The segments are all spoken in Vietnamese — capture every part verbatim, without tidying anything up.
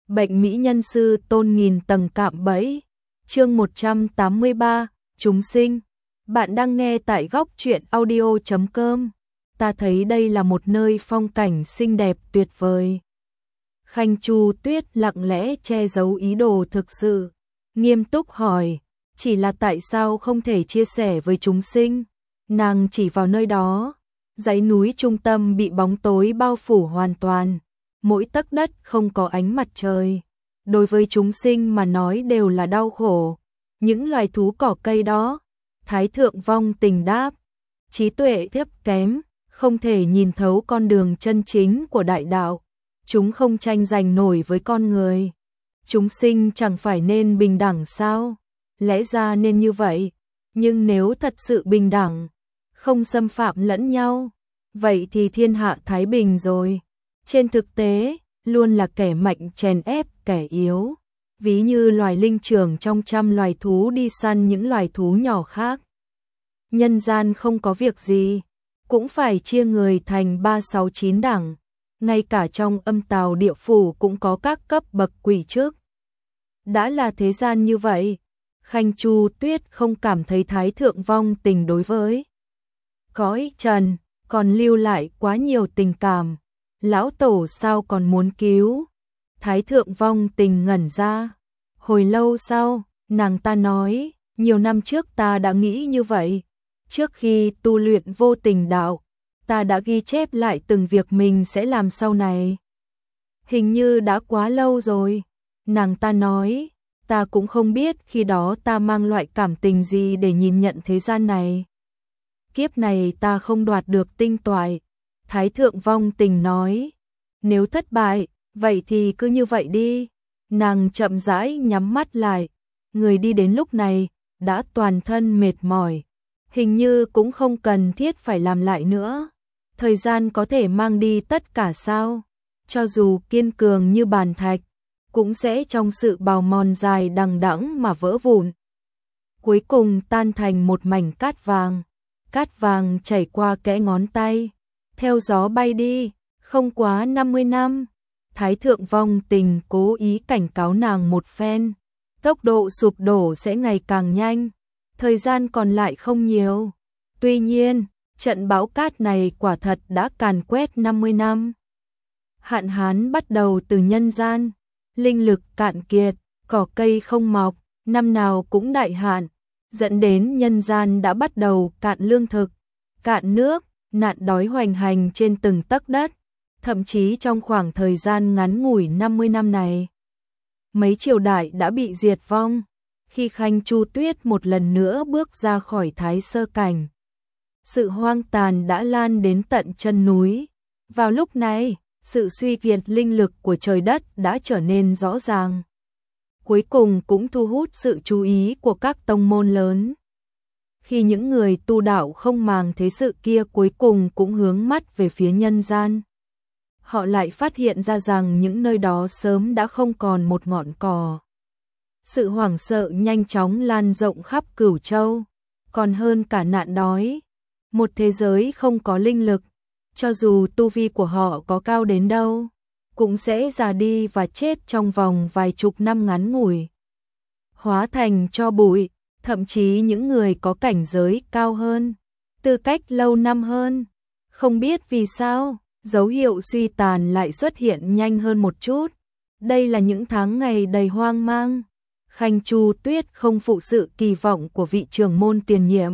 Bệnh mỹ nhân sư tôn nghìn tầng cạm bẫy. Chương một trăm tám mươi ba, chúng sinh. Bạn đang nghe tại góc truyện audio chấm com. Ta thấy đây là một nơi phong cảnh xinh đẹp tuyệt vời. Khanh Chu Tuyết lặng lẽ che giấu ý đồ thực sự, nghiêm túc hỏi, chỉ là tại sao không thể chia sẻ với chúng sinh? Nàng chỉ vào nơi đó, dãy núi trung tâm bị bóng tối bao phủ hoàn toàn, mỗi tấc đất không có ánh mặt trời. Đối với chúng sinh mà nói đều là đau khổ. Những loài thú cỏ cây đó, Thái Thượng Vong Tình đáp, trí tuệ thấp kém, không thể nhìn thấu con đường chân chính của đại đạo. Chúng không tranh giành nổi với con người. Chúng sinh chẳng phải nên bình đẳng sao? Lẽ ra nên như vậy. Nhưng nếu thật sự bình đẳng, không xâm phạm lẫn nhau, vậy thì thiên hạ thái bình rồi. Trên thực tế, luôn là kẻ mạnh chèn ép kẻ yếu. Ví như loài linh trưởng trong trăm loài thú đi săn những loài thú nhỏ khác. Nhân gian không có việc gì, cũng phải chia người thành ba sáu chín đẳng. Ngay cả trong âm tào địa phủ cũng có các cấp bậc quỷ trước. Đã là thế gian như vậy, Khanh Chu Tuyết không cảm thấy Thái Thượng Vong Tình đối với cõi trần còn lưu lại quá nhiều tình cảm. Lão tổ sao còn muốn cứu? Thái Thượng Vong Tình ngẩn ra. Hồi lâu sau, nàng ta nói, nhiều năm trước ta đã nghĩ như vậy. Trước khi tu luyện vô tình đạo, ta đã ghi chép lại từng việc mình sẽ làm sau này. Hình như đã quá lâu rồi. Nàng ta nói, ta cũng không biết khi đó ta mang loại cảm tình gì để nhìn nhận thế gian này. Kiếp này ta không đoạt được tinh toại. Thái Thượng Vong Tình nói, nếu thất bại, vậy thì cứ như vậy đi. Nàng chậm rãi nhắm mắt lại, người đi đến lúc này, đã toàn thân mệt mỏi. Hình như cũng không cần thiết phải làm lại nữa. Thời gian có thể mang đi tất cả sao? Cho dù kiên cường như bàn thạch, cũng sẽ trong sự bào mòn dài đằng đẵng mà vỡ vụn. Cuối cùng tan thành một mảnh cát vàng. Cát vàng chảy qua kẽ ngón tay, theo gió bay đi, không quá năm mươi năm. Thái Thượng Vong Tình cố ý cảnh cáo nàng một phen, tốc độ sụp đổ sẽ ngày càng nhanh, thời gian còn lại không nhiều. Tuy nhiên, trận bão cát này quả thật đã càn quét năm mươi năm. Hạn hán bắt đầu từ nhân gian, linh lực cạn kiệt, cỏ cây không mọc, năm nào cũng đại hạn, dẫn đến nhân gian đã bắt đầu cạn lương thực, cạn nước, nạn đói hoành hành trên từng tấc đất. Thậm chí trong khoảng thời gian ngắn ngủi năm mươi năm này, mấy triều đại đã bị diệt vong. Khi Khanh Chu Tuyết một lần nữa bước ra khỏi Thái Sơ Cảnh, sự hoang tàn đã lan đến tận chân núi. Vào lúc này, sự suy kiệt linh lực của trời đất đã trở nên rõ ràng. Cuối cùng cũng thu hút sự chú ý của các tông môn lớn. Khi những người tu đạo không màng thế sự kia cuối cùng cũng hướng mắt về phía nhân gian, họ lại phát hiện ra rằng những nơi đó sớm đã không còn một ngọn cỏ. Sự hoảng sợ nhanh chóng lan rộng khắp Cửu Châu, còn hơn cả nạn đói. Một thế giới không có linh lực, cho dù tu vi của họ có cao đến đâu, cũng sẽ già đi và chết trong vòng vài chục năm ngắn ngủi. Hóa thành tro bụi, thậm chí những người có cảnh giới cao hơn, tư cách lâu năm hơn. Không biết vì sao, dấu hiệu suy tàn lại xuất hiện nhanh hơn một chút. Đây là những tháng ngày đầy hoang mang. Khanh Chu Tuyết không phụ sự kỳ vọng của vị trưởng môn tiền nhiệm.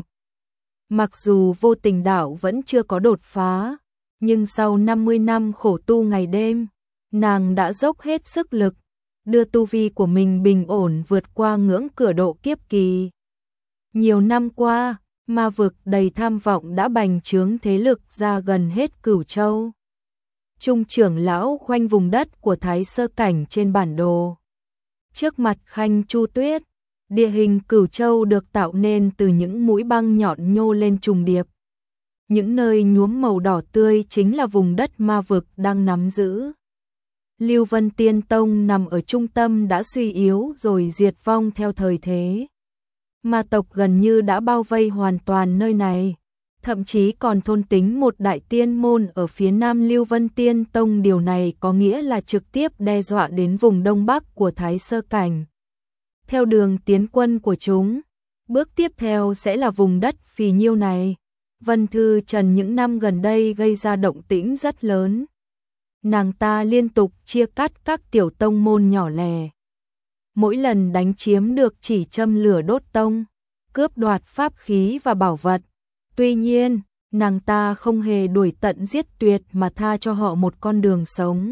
Mặc dù vô tình đạo vẫn chưa có đột phá, nhưng sau năm mươi năm khổ tu ngày đêm, nàng đã dốc hết sức lực, đưa tu vi của mình bình ổn vượt qua ngưỡng cửa độ kiếp kỳ. Nhiều năm qua, ma vực đầy tham vọng đã bành trướng thế lực ra gần hết Cửu Châu. Trung trưởng lão khoanh vùng đất của Thái Sơ Cảnh trên bản đồ. Trước mặt Khanh Chu Tuyết, địa hình Cửu Châu được tạo nên từ những mũi băng nhọn nhô lên trùng điệp. Những nơi nhuốm màu đỏ tươi chính là vùng đất ma vực đang nắm giữ. Lưu Vân Tiên Tông nằm ở trung tâm đã suy yếu rồi diệt vong theo thời thế. Ma tộc gần như đã bao vây hoàn toàn nơi này. thậm chí còn thôn tính một đại tiên môn ở phía nam Lưu Vân Tiên Tông. Điều này có nghĩa là trực tiếp đe dọa đến vùng đông bắc của Thái Sơ Cảnh. Theo đường tiến quân của chúng, bước tiếp theo sẽ là vùng đất phì nhiêu này. Vân Thư Trần những năm gần đây gây ra động tĩnh rất lớn. Nàng ta liên tục chia cắt các tiểu tông môn nhỏ lẻ. Mỗi lần đánh chiếm được chỉ châm lửa đốt tông, cướp đoạt pháp khí và bảo vật. Tuy nhiên, nàng ta không hề đuổi tận giết tuyệt mà tha cho họ một con đường sống.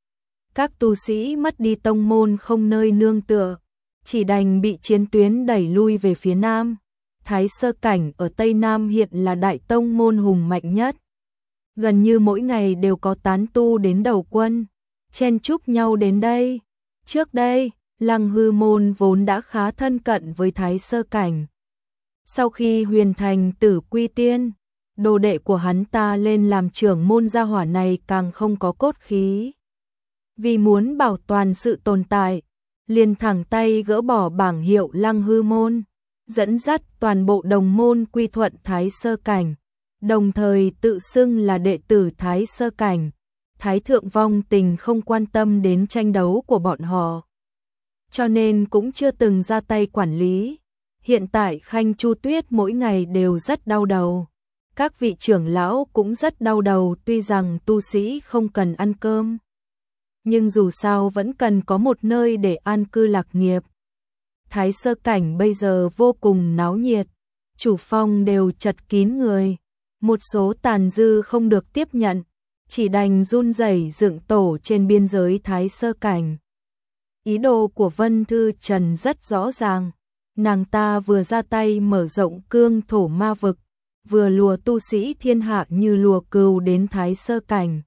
Các tu sĩ mất đi tông môn không nơi nương tựa, chỉ đành bị chiến tuyến đẩy lui về phía nam. Thái Sơ Cảnh ở Tây Nam hiện là đại tông môn hùng mạnh nhất. Gần như mỗi ngày đều có tán tu đến đầu quân, chen chúc nhau đến đây. Trước đây, Lăng Hư môn vốn đã khá thân cận với Thái Sơ Cảnh. Sau khi Huyền Thành Tử quy tiên, đồ đệ của hắn ta lên làm trưởng môn gia hỏa này càng không có cốt khí. Vì muốn bảo toàn sự tồn tại, liền thẳng tay gỡ bỏ bảng hiệu Lăng Hư môn, dẫn dắt toàn bộ đồng môn quy thuận Thái Sơ Cảnh, đồng thời tự xưng là đệ tử Thái Sơ Cảnh. Thái thượng vong tình không quan tâm đến tranh đấu của bọn họ, cho nên cũng chưa từng ra tay quản lý. Hiện tại Khanh Chu Tuyết mỗi ngày đều rất đau đầu. Các vị trưởng lão cũng rất đau đầu, tuy rằng tu sĩ không cần ăn cơm, nhưng dù sao vẫn cần có một nơi để an cư lạc nghiệp. Thái Sơ Cảnh bây giờ vô cùng náo nhiệt, chủ phong đều chật kín người. Một số tàn dư không được tiếp nhận, chỉ đành run rẩy dựng tổ trên biên giới Thái Sơ Cảnh. Ý đồ của Vân Thư Trần rất rõ ràng. Nàng ta vừa ra tay mở rộng cương thổ ma vực, vừa lùa tu sĩ thiên hạ như lùa cừu đến Thái Sơ Cảnh,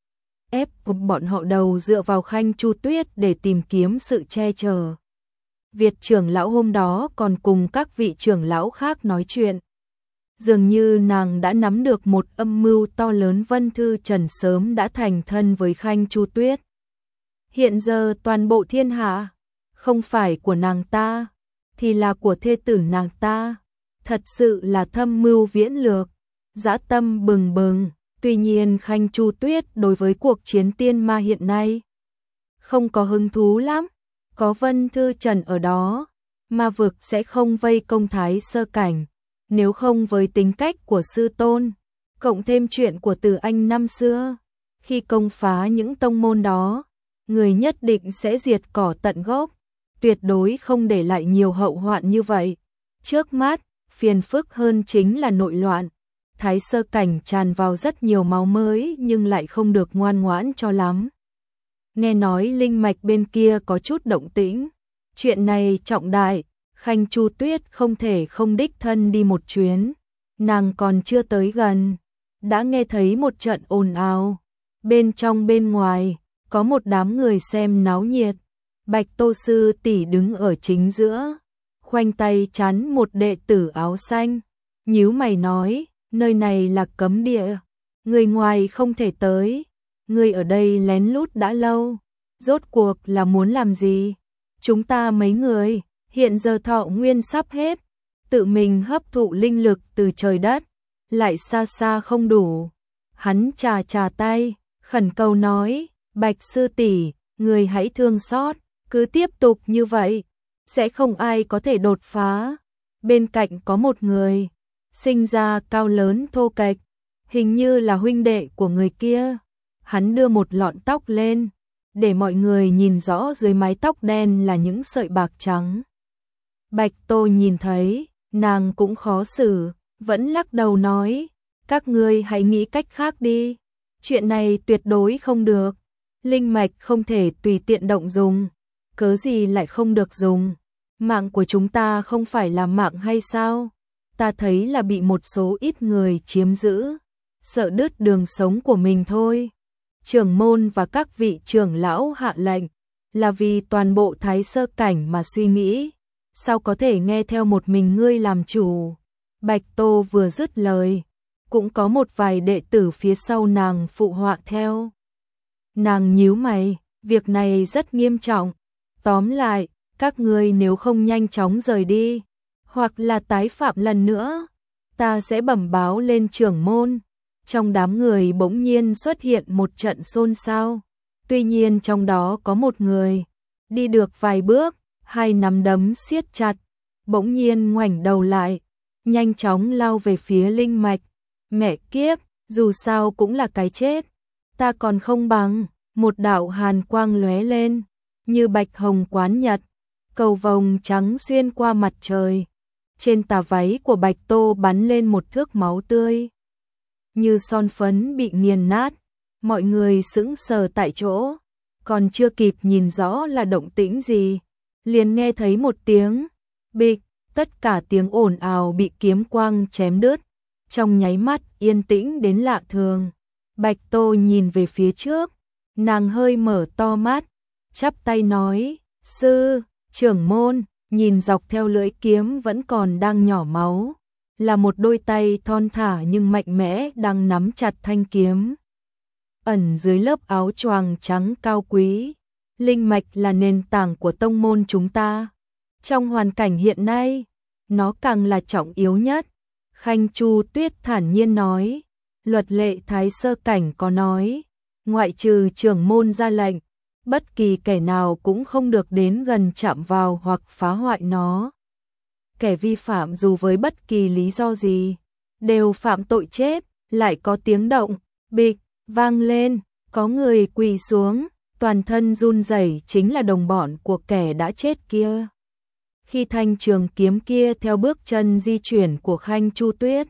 ép bọn họ đầu dựa vào Khanh Chu Tuyết để tìm kiếm sự che chở. Việt trưởng lão hôm đó còn cùng các vị trưởng lão khác nói chuyện. Dường như nàng đã nắm được một âm mưu to lớn. Vân Thư Trần sớm đã thành thân với Khanh Chu Tuyết. Hiện giờ toàn bộ thiên hạ, không phải của nàng ta, thì là của thê tử nàng ta. Thật sự là thâm mưu viễn lược, dã tâm bừng bừng. Tuy nhiên Khanh Chu Tuyết đối với cuộc chiến tiên ma hiện nay không có hứng thú lắm. Có Vân Thư Trần ở đó, ma vực sẽ không vây công Thái Sơ Cảnh. Nếu không với tính cách của sư tôn, cộng thêm chuyện của Từ Anh năm xưa, khi công phá những tông môn đó, người nhất định sẽ diệt cỏ tận gốc, tuyệt đối không để lại nhiều hậu hoạn như vậy. Trước mắt, phiền phức hơn chính là nội loạn. Thái Sơ Cảnh tràn vào rất nhiều máu mới nhưng lại không được ngoan ngoãn cho lắm. Nghe nói linh mạch bên kia có chút động tĩnh. Chuyện này trọng đại, Khanh Chu Tuyết không thể không đích thân đi một chuyến. Nàng còn chưa tới gần, đã nghe thấy một trận ồn ào. Bên trong bên ngoài, có một đám người xem náo nhiệt. Bạch Tô sư tỷ đứng ở chính giữa, khoanh tay chắn một đệ tử áo xanh. Nhíu mày nói, nơi này là cấm địa, người ngoài không thể tới. Người ở đây lén lút đã lâu, rốt cuộc là muốn làm gì? Chúng ta mấy người, hiện giờ thọ nguyên sắp hết, tự mình hấp thụ linh lực từ trời đất, lại xa xa không đủ. Hắn chà chà tay, khẩn cầu nói, Bạch sư tỷ, người hãy thương xót, cứ tiếp tục như vậy, sẽ không ai có thể đột phá. Bên cạnh có một người, sinh ra cao lớn thô kệch, hình như là huynh đệ của người kia. Hắn đưa một lọn tóc lên, để mọi người nhìn rõ dưới mái tóc đen là những sợi bạc trắng. Bạch Tô nhìn thấy, nàng cũng khó xử, vẫn lắc đầu nói, các ngươi hãy nghĩ cách khác đi, chuyện này tuyệt đối không được, linh mạch không thể tùy tiện động dùng, cớ gì lại không được dùng, mạng của chúng ta không phải là mạng hay sao, ta thấy là bị một số ít người chiếm giữ, sợ đứt đường sống của mình thôi. Trưởng môn và các vị trưởng lão hạ lệnh, là vì toàn bộ Thái Sơ Cảnh mà suy nghĩ, sao có thể nghe theo một mình ngươi làm chủ. Bạch Tô vừa dứt lời, cũng có một vài đệ tử phía sau nàng phụ họa theo. Nàng nhíu mày, việc này rất nghiêm trọng, tóm lại, các ngươi nếu không nhanh chóng rời đi, hoặc là tái phạm lần nữa, ta sẽ bẩm báo lên trưởng môn. Trong đám người bỗng nhiên xuất hiện một trận xôn xao. Tuy nhiên trong đó có một người đi được vài bước, hai nắm đấm siết chặt, bỗng nhiên ngoảnh đầu lại, nhanh chóng lao về phía linh mạch. Mẹ kiếp, dù sao cũng là cái chết, ta còn không bằng. Một đạo hàn quang lóe lên, như bạch hồng quán nhật, cầu vồng trắng xuyên qua mặt trời. Trên tà váy của Bạch Tô bắn lên một thước máu tươi, như son phấn bị nghiền nát. Mọi người sững sờ tại chỗ, còn chưa kịp nhìn rõ là động tĩnh gì, liền nghe thấy một tiếng bịch, tất cả tiếng ồn ào bị kiếm quang chém đứt. Trong nháy mắt yên tĩnh đến lạ thường. Bạch Tô nhìn về phía trước, nàng hơi mở to mắt, chắp tay nói, sư, trưởng môn. Nhìn dọc theo lưỡi kiếm vẫn còn đang nhỏ máu, là một đôi tay thon thả nhưng mạnh mẽ đang nắm chặt thanh kiếm. Ẩn dưới lớp áo choàng trắng cao quý, linh mạch là nền tảng của tông môn chúng ta. Trong hoàn cảnh hiện nay, nó càng là trọng yếu nhất. Khanh Chu Tuyết thản nhiên nói, luật lệ Thái Sơ Cảnh có nói, ngoại trừ trưởng môn ra lệnh, bất kỳ kẻ nào cũng không được đến gần chạm vào hoặc phá hoại nó. Kẻ vi phạm dù với bất kỳ lý do gì, đều phạm tội chết. Lại có tiếng động, bịch, vang lên, có người quỳ xuống, toàn thân run rẩy chính là đồng bọn của kẻ đã chết kia. Khi thanh trường kiếm kia theo bước chân di chuyển của Khanh Chu Tuyết,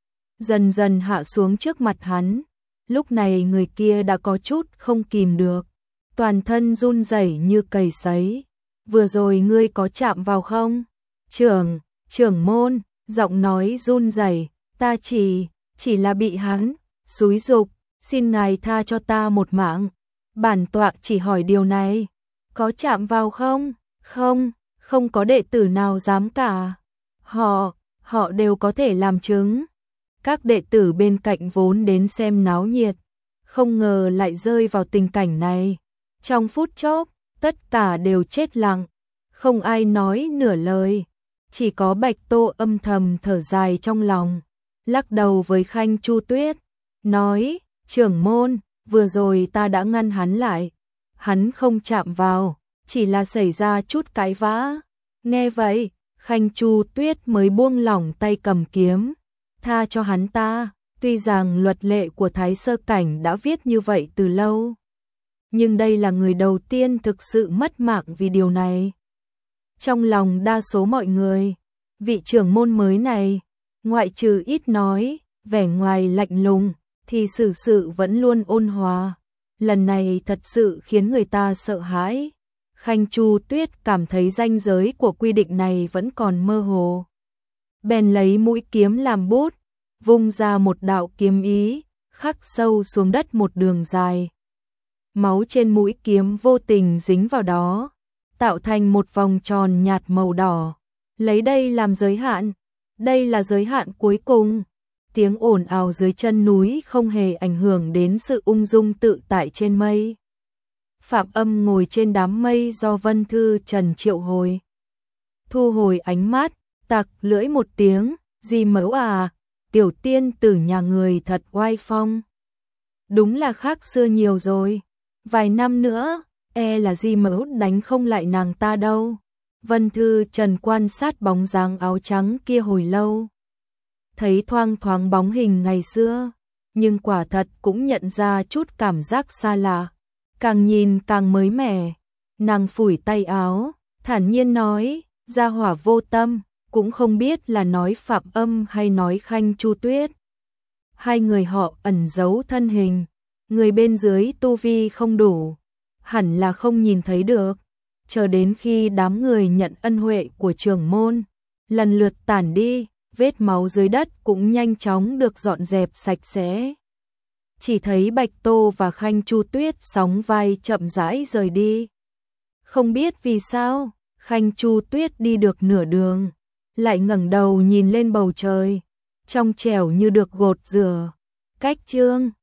dần dần hạ xuống trước mặt hắn, lúc này người kia đã có chút không kìm được. Toàn thân run rẩy như cầy sấy. Vừa rồi ngươi có chạm vào không? Trưởng, trưởng môn, giọng nói run rẩy, ta chỉ, chỉ là bị hắn xúi giục, xin ngài tha cho ta một mạng. Bản tọa chỉ hỏi điều này, có chạm vào không? Không, không có đệ tử nào dám cả. Họ, họ đều có thể làm chứng. Các đệ tử bên cạnh vốn đến xem náo nhiệt, không ngờ lại rơi vào tình cảnh này. Trong phút chốc, tất cả đều chết lặng, không ai nói nửa lời, chỉ có Bạch Tô âm thầm thở dài trong lòng, lắc đầu với Khanh Chu Tuyết, nói, trưởng môn, vừa rồi ta đã ngăn hắn lại, hắn không chạm vào, chỉ là xảy ra chút cãi vã. Nghe vậy, Khanh Chu Tuyết mới buông lỏng tay cầm kiếm, tha cho hắn ta, tuy rằng luật lệ của Thái Sơ Cảnh đã viết như vậy từ lâu. Nhưng đây là người đầu tiên thực sự mất mạng vì điều này. Trong lòng đa số mọi người, vị trưởng môn mới này, ngoại trừ ít nói, vẻ ngoài lạnh lùng, thì xử sự vẫn luôn ôn hòa. Lần này thật sự khiến người ta sợ hãi. Khanh Chu Tuyết cảm thấy ranh giới của quy định này vẫn còn mơ hồ. Bèn lấy mũi kiếm làm bút, vung ra một đạo kiếm ý, khắc sâu xuống đất một đường dài. Máu trên mũi kiếm vô tình dính vào đó, tạo thành một vòng tròn nhạt màu đỏ. Lấy đây làm giới hạn, đây là giới hạn cuối cùng. Tiếng ồn ào dưới chân núi không hề ảnh hưởng đến sự ung dung tự tại trên mây. Phạm Âm ngồi trên đám mây do Vân Thư Trần triệu hồi. Thu hồi ánh mắt, tặc lưỡi một tiếng, Di Mẫu à, tiểu tiên tử nhà người thật oai phong. Đúng là khác xưa nhiều rồi. Vài năm nữa, e là Di Mẫu đánh không lại nàng ta đâu. Vân Thư Trần quan sát bóng dáng áo trắng kia hồi lâu. Thấy thoang thoáng bóng hình ngày xưa, nhưng quả thật cũng nhận ra chút cảm giác xa lạ. Càng nhìn càng mới mẻ. Nàng phủi tay áo, thản nhiên nói, gia hỏa vô tâm, cũng không biết là nói Phạm Âm hay nói Khanh Chu Tuyết. Hai người họ ẩn giấu thân hình, người bên dưới tu vi không đủ, hẳn là không nhìn thấy được. Chờ đến khi đám người nhận ân huệ của trưởng môn, lần lượt tản đi, vết máu dưới đất cũng nhanh chóng được dọn dẹp sạch sẽ. Chỉ thấy Bạch Tô và Khanh Chu Tuyết sóng vai chậm rãi rời đi. Không biết vì sao, Khanh Chu Tuyết đi được nửa đường, lại ngẩng đầu nhìn lên bầu trời, trong trẻo như được gột rửa. Cách chương